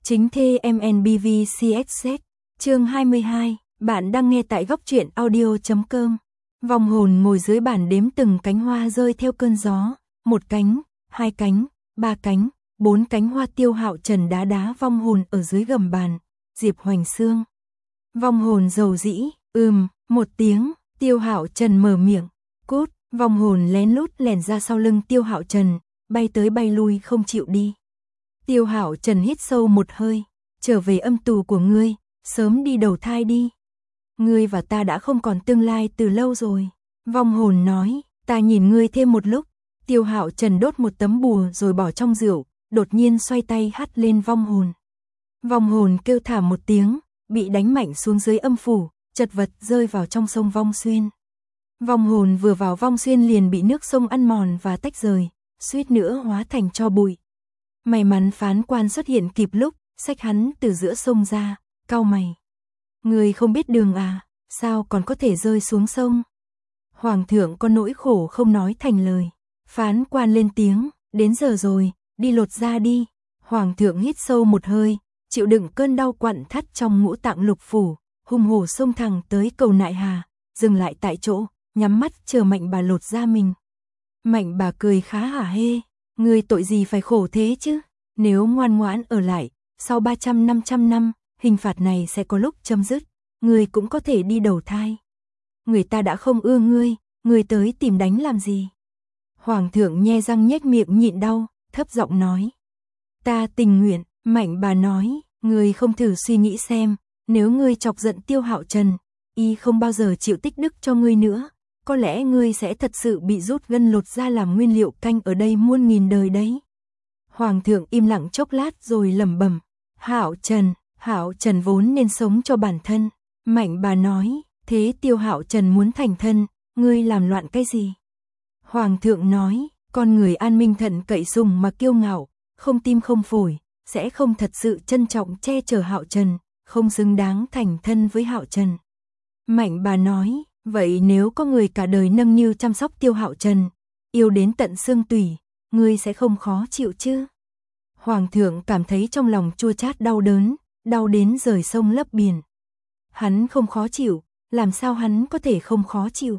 Chính thê MNBV CXZ, chương 22, bạn đang nghe tại góc truyện audio.com. Vong hồn ngồi dưới bàn đếm từng cánh hoa rơi theo cơn gió, 1 cánh, 2 cánh, 3 cánh, 4 cánh hoa. Tiêu Hạo Trần đá đá vong hồn ở dưới gầm bàn. Diệp Hoành Xương. Vong hồn dầu dĩ, một tiếng, Tiêu Hạo Trần mở miệng, cút. Vong hồn lén lút lẻn ra sau lưng Tiêu Hạo Trần, bay tới bay lui không chịu đi. Tiêu Hạo Trần hít sâu một hơi, trở về âm tù của ngươi, sớm đi đầu thai đi. Ngươi và ta đã không còn tương lai từ lâu rồi. Vong hồn nói, ta nhìn ngươi thêm một lúc. Tiêu Hạo Trần đốt một tấm bùa rồi bỏ trong rượu, đột nhiên xoay tay hắt lên vong hồn. Vong hồn kêu thảm một tiếng, bị đánh mạnh xuống dưới âm phủ, chật vật rơi vào trong sông Vong Xuyên. Vong hồn vừa vào Vong Xuyên liền bị nước sông ăn mòn và tách rời, suýt nữa hóa thành tro bụi. May mắn phán quan xuất hiện kịp lúc, xách hắn từ giữa sông ra, cau mày. Người không biết đường à, sao còn có thể rơi xuống sông? Hoàng thượng có nỗi khổ không nói thành lời. Phán quan lên tiếng, đến giờ rồi, đi lột da đi. Hoàng thượng hít sâu một hơi, chịu đựng cơn đau quặn thắt trong ngũ tạng lục phủ, hùng hổ xông thẳng tới cầu Nại Hà, dừng lại tại chỗ, nhắm mắt chờ Mạnh Bà lột da mình. Mạnh Bà cười khá hả hê, ngươi tội gì phải khổ thế chứ? Nếu ngoan ngoãn ở lại, sau 300-500 năm, hình phạt này sẽ có lúc chấm dứt, ngươi cũng có thể đi đầu thai. Người ta đã không ưa ngươi tới tìm đánh làm gì? Hoàng thượng nhe răng nhếch miệng nhịn đau, thấp giọng nói. Ta tình nguyện. Mạnh Bà nói, ngươi không thử suy nghĩ xem, nếu ngươi chọc giận Tiêu Hạo Trần, y không bao giờ chịu tích đức cho ngươi nữa, có lẽ ngươi sẽ thật sự bị rút gân lột da làm nguyên liệu canh ở đây muôn nghìn đời đấy. Hoàng thượng im lặng chốc lát rồi lẩm bẩm, Hạo Trần vốn nên sống cho bản thân. Mạnh Bà nói, thế Tiêu Hạo Trần muốn thành thân, ngươi làm loạn cái gì? Hoàng thượng nói, con người an minh thận cậy sùng mà kiêu ngạo, không tim không phổi, sẽ không thật sự trân trọng che chở Hạo Trần, không xứng đáng thành thân với Hạo Trần. Mạnh Bà nói, vậy nếu có người cả đời nâng niu chăm sóc Tiêu Hạo Trần, yêu đến tận xương tủy, ngươi sẽ không khó chịu chứ? Hoàng thượng cảm thấy trong lòng chua chát đau đớn, đau đến rời sông lấp biển. Hắn không khó chịu, làm sao hắn có thể không khó chịu?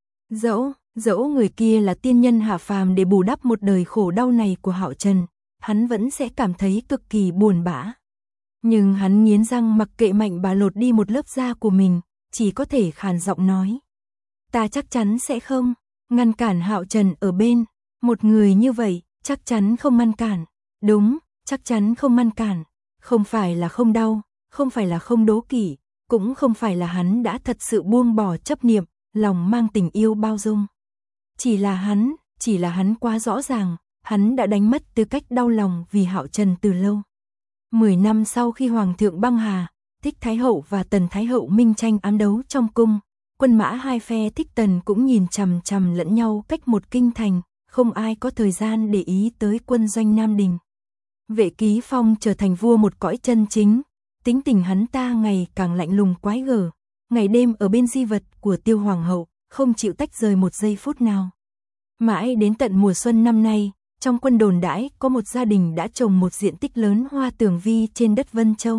Dẫu người kia là tiên nhân hạ phàm để bù đắp một đời khổ đau này của Hạo Trần, hắn vẫn sẽ cảm thấy cực kỳ buồn bã. Nhưng hắn nghiến răng mặc kệ Mạnh Bà lột đi một lớp da của mình, chỉ có thể khàn giọng nói. Ta chắc chắn sẽ không ngăn cản Hạo Trần ở bên, một người như vậy, chắc chắn không ngăn cản. Đúng, chắc chắn không ngăn cản, không phải là không đau, không phải là không đố kỵ, cũng không phải là hắn đã thật sự buông bỏ chấp niệm, lòng mang tình yêu bao dung. Chỉ là hắn quá rõ ràng, hắn đã đánh mất tư cách đau lòng vì Hạo Trần từ lâu. 10 năm sau khi Hoàng thượng băng hà, Thích Thái Hậu và Tần Thái Hậu minh tranh ám đấu trong cung, quân mã hai phe Thích Tần cũng nhìn chằm chằm lẫn nhau cách một kinh thành, không ai có thời gian để ý tới quân doanh Nam Đình. Vệ Ký Phong trở thành vua một cõi chân chính, tính tình hắn ta ngày càng lạnh lùng quái gở, ngày đêm ở bên di vật của Tiêu Hoàng hậu, không chịu tách rời một giây phút nào. Mãi đến tận mùa xuân năm nay, trong quân đồn đãi có một gia đình đã trồng một diện tích lớn hoa tường vi trên đất Vân Châu.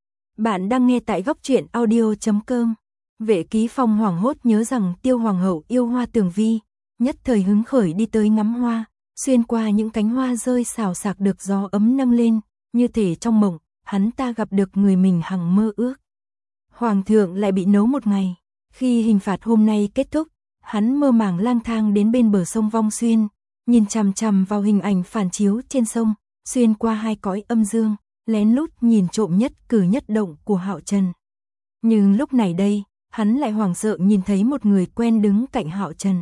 Bạn đang nghe tại góc truyện audio.com. Vệ Ký Phong hoảng hốt nhớ rằng Tiêu Hoàng hậu yêu hoa tường vi, nhất thời hứng khởi đi tới ngắm hoa, xuyên qua những cánh hoa rơi xào xạc được gió ấm nâng lên, như thể trong mộng, hắn ta gặp được người mình hằng mơ ước. Hoàng thượng lại bị nấu một ngày, khi hình phạt hôm nay kết thúc, hắn mơ màng lang thang đến bên bờ sông Vong Xuyên, nhìn chằm chằm vào hình ảnh phản chiếu trên sông, xuyên qua hai cõi âm dương, lén lút nhìn trộm nhất cử nhất động của Hạo Trần. Nhưng lúc này đây, hắn lại hoảng sợ nhìn thấy một người quen đứng cạnh Hạo Trần.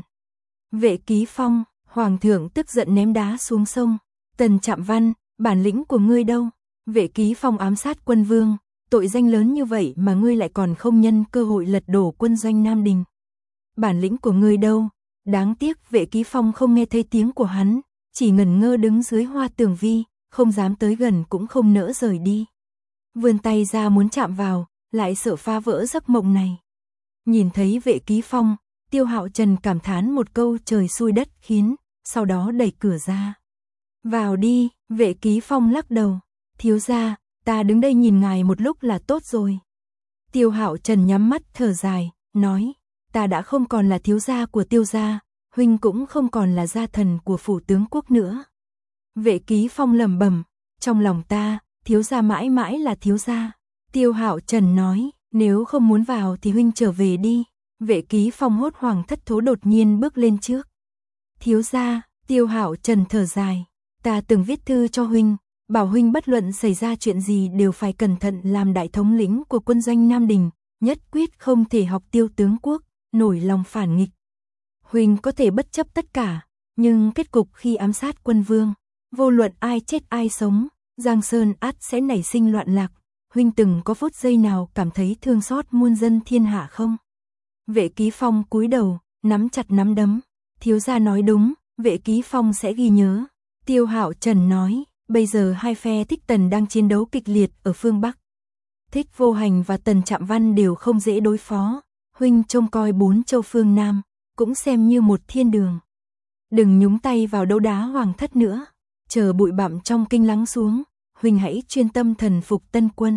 Vệ Ký Phong, Hoàng thượng tức giận ném đá xuống sông. Tần Trạm Văn, bản lĩnh của ngươi đâu? Vệ Ký Phong ám sát quân vương, tội danh lớn như vậy mà ngươi lại còn không nhân cơ hội lật đổ quân doanh Nam Đình. Bản lĩnh của ngươi đâu? Đáng tiếc Vệ Ký Phong không nghe thấy tiếng của hắn, chỉ ngẩn ngơ đứng dưới hoa tường vi, không dám tới gần cũng không nỡ rời đi. Vươn tay ra muốn chạm vào, lại sợ phá vỡ giấc mộng này. Nhìn thấy Vệ Ký Phong, Tiêu Hạo Trần cảm thán một câu trời xui đất khiến, sau đó đẩy cửa ra. Vào đi, Vệ Ký Phong lắc đầu. Thiếu gia, ta đứng đây nhìn ngài một lúc là tốt rồi. Tiêu Hạo Trần nhắm mắt thở dài, nói, ta đã không còn là thiếu gia của Tiêu gia, huynh cũng không còn là gia thần của phủ tướng quốc nữa. Vệ Ký Phong lẩm bẩm, trong lòng ta, thiếu gia mãi mãi là thiếu gia. Tiêu Hạo Trần nói, nếu không muốn vào thì huynh trở về đi. Vệ Ký Phong hốt hoảng thất thố đột nhiên bước lên trước. Thiếu gia, Tiêu Hạo Trần thở dài, ta từng viết thư cho huynh, bảo huynh bất luận xảy ra chuyện gì đều phải cẩn thận làm đại thống lĩnh của quân doanh Nam Đình, nhất quyết không thể học Tiêu tướng quốc, nổi lòng phản nghịch. Huynh có thể bất chấp tất cả, nhưng kết cục khi ám sát quân vương, vô luận ai chết ai sống, Giang Sơn ắt sẽ nảy sinh loạn lạc. Huynh từng có phút giây nào cảm thấy thương xót muôn dân thiên hạ không? Vệ Ký Phong cúi đầu, nắm chặt nắm đấm. Thiếu gia nói đúng, Vệ Ký Phong sẽ ghi nhớ. Tiêu Hạo Trần nói, bây giờ hai phe Thích Tần đang chiến đấu kịch liệt ở phương Bắc. Thích Vô Hành và Tần Trạm Văn đều không dễ đối phó. Huynh trông coi 4 châu phương Nam, cũng xem như một thiên đường. Đừng nhúng tay vào đấu đá hoàng thất nữa. Chờ bụi bặm trong kinh lắng xuống, huynh hãy chuyên tâm thần phục Tân quân.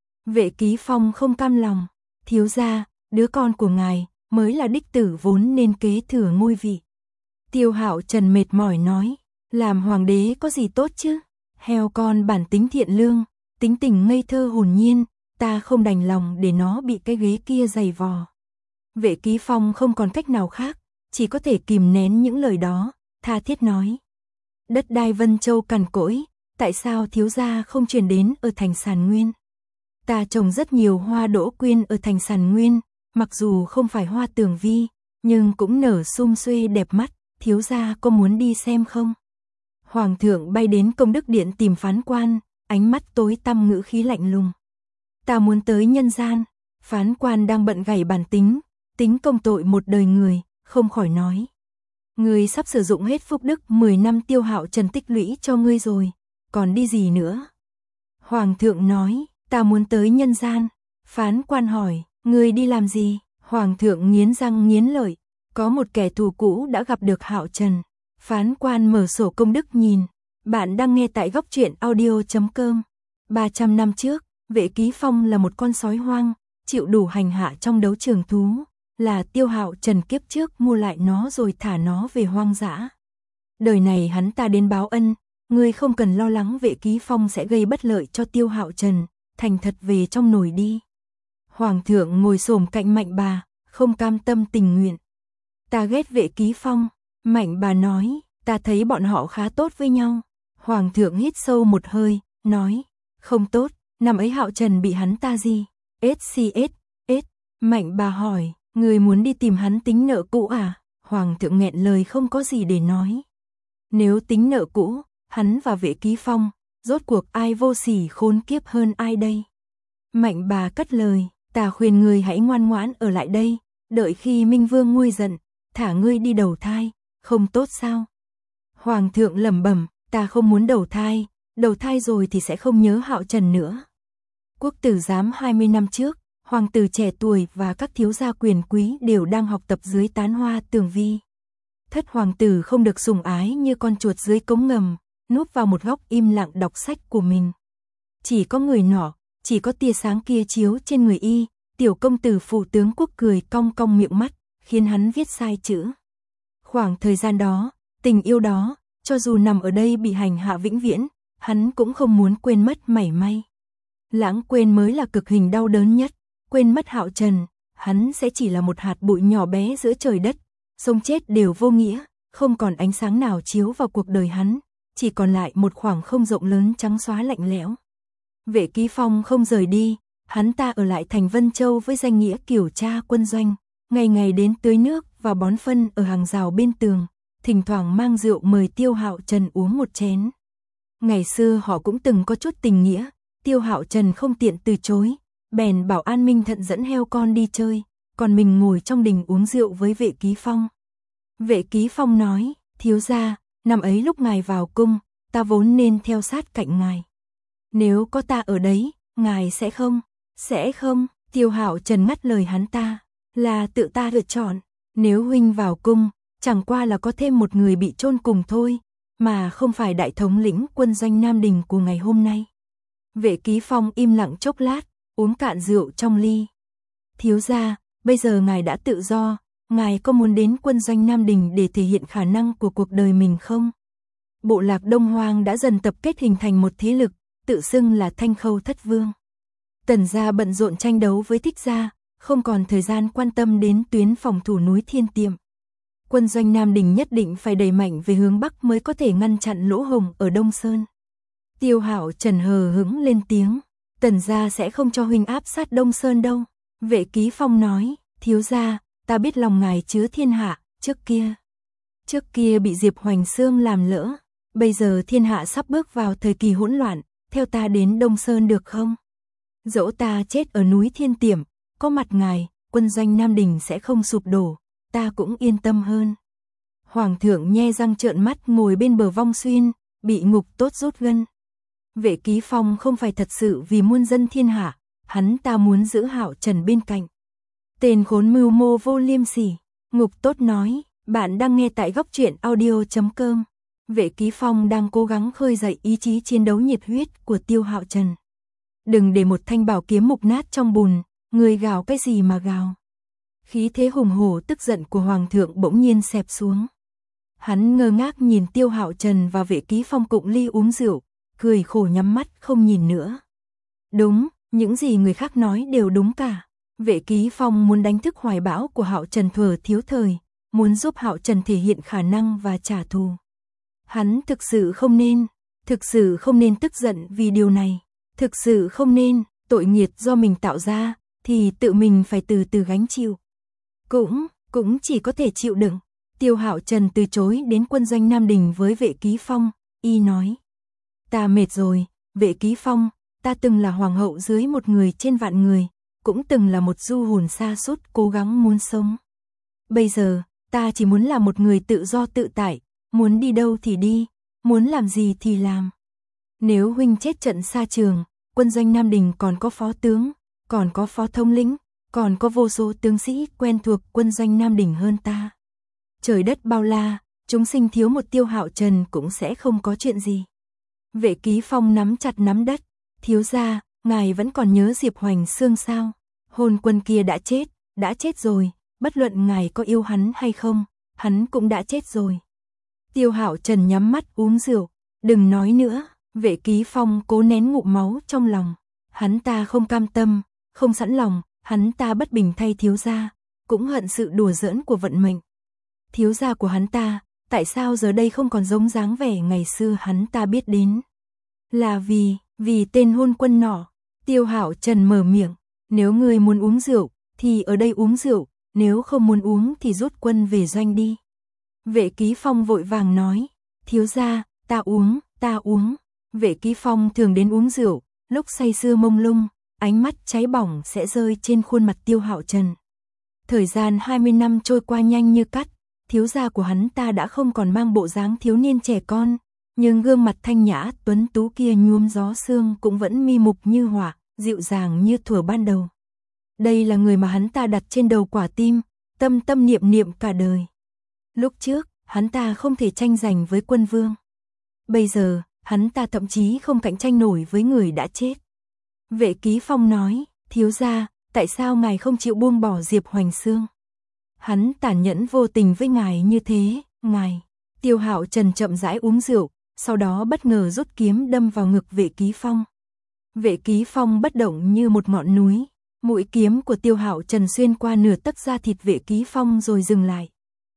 Vệ Ký Phong không cam lòng, thiếu gia, đứa con của ngài mới là đích tử vốn nên kế thừa ngôi vị. Tiêu Hạo Trần mệt mỏi nói, làm hoàng đế có gì tốt chứ? Heo con bản tính thiện lương, tính tình ngây thơ hồn nhiên, ta không đành lòng để nó bị cái ghế kia giày vò. Vệ Ký Phong không còn cách nào khác, chỉ có thể kìm nén những lời đó, tha thiết nói. Đất đai Vân Châu cằn cỗi, tại sao thiếu gia không chuyển đến ở thành Sàn Nguyên? Ta trồng rất nhiều hoa đỗ quyên ở thành Sàn Nguyên, mặc dù không phải hoa tường vi, nhưng cũng nở sum xuê đẹp mắt, thiếu gia có muốn đi xem không? Hoàng thượng bay đến Công Đức Điện tìm phán quan, ánh mắt tối tăm ngữ khí lạnh lùng. Ta muốn tới nhân gian, phán quan đang bận gảy bản tính, tính công tội một đời người, không khỏi nói. Ngươi sắp sử dụng hết phúc đức 10 năm Tiêu Hạo Trần tích lũy cho ngươi rồi, còn đi gì nữa? Hoàng thượng nói, ta muốn tới nhân gian. Phán quan hỏi, ngươi đi làm gì? Hoàng thượng nghiến răng nghiến lợi, có một kẻ thù cũ đã gặp được Hạo Trần. Phán quan mở sổ công đức nhìn, bạn đang nghe tại góc truyện audio.com. 300 năm trước, Vệ Ký Phong là một con sói hoang, chịu đủ hành hạ trong đấu trường thú, là Tiêu Hạo Trần kiếp trước mua lại nó rồi thả nó về hoang dã. Đời này hắn ta đến báo ân, ngươi không cần lo lắng Vệ Ký Phong sẽ gây bất lợi cho Tiêu Hạo Trần, thành thật về trong nồi đi. Hoàng thượng ngồi xổm cạnh Mạnh Bà, không cam tâm tình nguyện. Ta ghét Vệ Ký Phong. Mạnh Bà nói, ta thấy bọn họ khá tốt với nhau. Hoàng thượng hít sâu một hơi, nói, không tốt, năm ấy Hạo Trần bị hắn ta gì? SCS. Mạnh Bà hỏi, người muốn đi tìm hắn tính nợ cũ à? Hoàng thượng nghẹn lời không có gì để nói. Nếu tính nợ cũ, hắn và Vệ Ký Phong, rốt cuộc ai vô sỉ khốn kiếp hơn ai đây? Mạnh Bà cất lời, ta khuyên người hãy ngoan ngoãn ở lại đây, đợi khi Minh Vương nguôi giận, thả ngươi đi đầu thai, không tốt sao? Hoàng thượng lẩm bẩm, ta không muốn đầu thai rồi thì sẽ không nhớ Hạo Trần nữa. Quốc tử giám 20 năm trước, hoàng tử trẻ tuổi và các thiếu gia quyền quý đều đang học tập dưới tán hoa tường vi. Thất hoàng tử không được sủng ái như con chuột dưới cống ngầm, núp vào một góc im lặng đọc sách của mình. Chỉ có người nọ, chỉ có tia sáng kia chiếu trên người y, tiểu công tử phụ tướng quốc cười cong cong miệng mắt, khiến hắn viết sai chữ. Khoảng thời gian đó, tình yêu đó, cho dù nằm ở đây bị hành hạ vĩnh viễn, hắn cũng không muốn quên mất mảy may. Lãng quên mới là cực hình đau đớn nhất, quên mất Hạo Trần, hắn sẽ chỉ là một hạt bụi nhỏ bé giữa trời đất, sống chết đều vô nghĩa, không còn ánh sáng nào chiếu vào cuộc đời hắn, chỉ còn lại một khoảng không rộng lớn trắng xóa lạnh lẽo. Vệ Ký Phong không rời đi, hắn ta ở lại thành Vân Châu với danh nghĩa kiểm tra quân doanh, ngày ngày đến tưới nước và bón phân ở hàng rào bên tường, thỉnh thoảng mang rượu mời Tiêu Hạo Trần uống một chén. Ngày xưa họ cũng từng có chút tình nghĩa, Tiêu Hạo Trần không tiện từ chối, bèn bảo An Minh Thận dẫn heo con đi chơi, còn mình ngồi trong đình uống rượu với Vệ Ký Phong. Vệ Ký Phong nói, thiếu gia, năm ấy lúc ngài vào cung, ta vốn nên theo sát cạnh ngài. Nếu có ta ở đấy, ngài sẽ không? Sẽ không, Tiêu Hạo Trần ngắt lời hắn ta, là tự ta lựa chọn, nếu huynh vào cung, chẳng qua là có thêm một người bị chôn cùng thôi, mà không phải đại thống lĩnh quân doanh Nam Đình của ngày hôm nay. Vệ Ký Phong im lặng chốc lát, uống cạn rượu trong ly. Thiếu gia, bây giờ ngài đã tự do, ngài có muốn đến quân doanh Nam Đình để thể hiện khả năng của cuộc đời mình không? Bộ lạc Đông Hoang đã dần tập kết hình thành một thế lực, tự xưng là Thanh Khâu Thất Vương. Tần gia bận rộn tranh đấu với Thích gia, không còn thời gian quan tâm đến tuyến phòng thủ núi Thiên Tiệm. Quân doanh Nam Đình nhất định phải đẩy mạnh về hướng Bắc mới có thể ngăn chặn lỗ hổng ở Đông Sơn. Tiêu Hạo Trần hờ hững lên tiếng, Tần gia sẽ không cho huynh áp sát Đông Sơn đâu. Vệ Ký Phong nói, thiếu gia, ta biết lòng ngài chứa thiên hạ, trước kia bị Diệp Hoành Xương làm lỡ, bây giờ thiên hạ sắp bước vào thời kỳ hỗn loạn, theo ta đến Đông Sơn được không? Dẫu ta chết ở núi Thiên Tiệm, có mặt ngài, quân doanh Nam Đình sẽ không sụp đổ, ta cũng yên tâm hơn. Hoàng thượng nhe răng trợn mắt ngồi bên bờ Vong Xuyên, bị ngục tốt rút gân. Vệ Ký Phong không phải thật sự vì muôn dân thiên hạ, hắn ta muốn giữ Hạo Trần bên cạnh. Tên khốn mưu mô vô liêm sỉ, ngục tốt nói, bạn đang nghe tại Góc Truyện Audio.com. Vệ Ký Phong đang cố gắng khơi dậy ý chí chiến đấu nhiệt huyết của Tiêu Hạo Trần. Đừng để một thanh bảo kiếm mục nát trong bùn, người gào cái gì mà gào. Khí thế hùng hổ tức giận của Hoàng thượng bỗng nhiên xẹp xuống. Hắn ngơ ngác nhìn Tiêu Hạo Trần và Vệ Ký Phong cụng ly uống rượu, cười khổ nhắm mắt không nhìn nữa. Đúng, những gì người khác nói đều đúng cả. Vệ Ký Phong muốn đánh thức hoài bão của Hạo Trần thuở thiếu thời, muốn giúp Hạo Trần thể hiện khả năng và trả thù. Hắn thực sự không nên tức giận vì điều này. Thực sự không nên, tội nghiệt do mình tạo ra, thì tự mình phải từ từ gánh chịu. Cũng chỉ có thể chịu đựng. Tiêu Hạo Trần từ chối đến quân doanh Nam Đình với Vệ Ký Phong, y nói. Ta mệt rồi, Vệ Ký Phong, ta từng là hoàng hậu dưới một người trên vạn người, cũng từng là một du hồn sa sút cố gắng muốn sống. Bây giờ, ta chỉ muốn là một người tự do tự tại, muốn đi đâu thì đi, muốn làm gì thì làm. Nếu huynh chết trận xa trường, quân doanh Nam Đình còn có phó tướng, còn có phó thống lĩnh, còn có vô số tướng sĩ quen thuộc quân doanh Nam Đình hơn ta. Trời đất bao la, chúng sinh thiếu một Tiêu Hạo Trần cũng sẽ không có chuyện gì. Vệ Ký Phong nắm chặt nắm đất, thiếu gia, ngài vẫn còn nhớ Diệp Hoành Xương sao? Hồn quân kia đã chết rồi, bất luận ngài có yêu hắn hay không, hắn cũng đã chết rồi. Tiêu Hạo Trần nhắm mắt uống rượu, đừng nói nữa. Vệ Ký Phong cố nén ngụm máu trong lòng. Hắn ta không cam tâm, không sẵn lòng, hắn ta bất bình thay thiếu gia, cũng hận sự đùa giỡn của vận mệnh. Thiếu gia của hắn ta, tại sao giờ đây không còn giống dáng vẻ ngày xưa hắn ta biết đến? Là vì tên hôn quân nọ. Tiêu Hạo Trần mở miệng, nếu ngươi muốn uống rượu, thì ở đây uống rượu, nếu không muốn uống thì rút quân về doanh đi. Vệ Ký Phong vội vàng nói, thiếu gia, ta uống. Vệ Ký Phong thường đến uống rượu, lúc say sưa mông lung, ánh mắt cháy bỏng sẽ rơi trên khuôn mặt Tiêu Hạo Trần. Thời gian 20 năm trôi qua nhanh như cắt, thiếu gia của hắn ta đã không còn mang bộ dáng thiếu niên trẻ con, nhưng gương mặt thanh nhã tuấn tú kia nhuốm gió sương cũng vẫn mi mục như họa, dịu dàng như thuở ban đầu. Đây là người mà hắn ta đặt trên đầu quả tim, tâm tâm niệm niệm cả đời. Lúc trước, hắn ta không thể tranh giành với quân vương. Bây giờ, hắn ta thậm chí không cạnh tranh nổi với người đã chết. Vệ Ký Phong nói, thiếu gia, tại sao ngài không chịu buông bỏ Diệp Hoành Xương? Hắn tàn nhẫn vô tình với ngài như thế, ngài. Tiêu Hạo Trần chậm rãi uống rượu, sau đó bất ngờ rút kiếm đâm vào ngực Vệ Ký Phong. Vệ Ký Phong bất động như một ngọn núi, mũi kiếm của Tiêu Hạo Trần xuyên qua nửa tấc da thịt Vệ Ký Phong rồi dừng lại.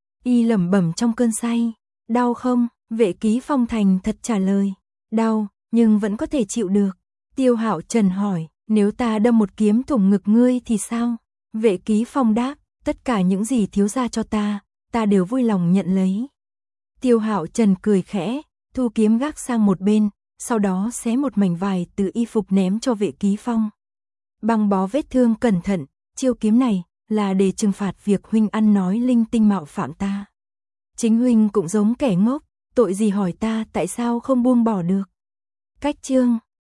Y lẩm bẩm trong cơn say, đau không? Vệ Ký Phong thành thật trả lời, đau, nhưng vẫn có thể chịu được. Tiêu Hạo Trần hỏi, nếu ta đâm một kiếm thủng ngực ngươi thì sao? Vệ Ký Phong đáp, tất cả những gì thiếu gia cho ta đều vui lòng nhận lấy. Tiêu Hạo Trần cười khẽ, thu kiếm gác sang một bên, sau đó xé một mảnh vải từ y phục ném cho Vệ Ký Phong. Băng bó vết thương cẩn thận, chiêu kiếm này là để trừng phạt việc huynh ăn nói linh tinh mạo phạm ta. Chính huynh cũng giống kẻ ngốc, tội gì hỏi ta tại sao không buông bỏ được. Cách chương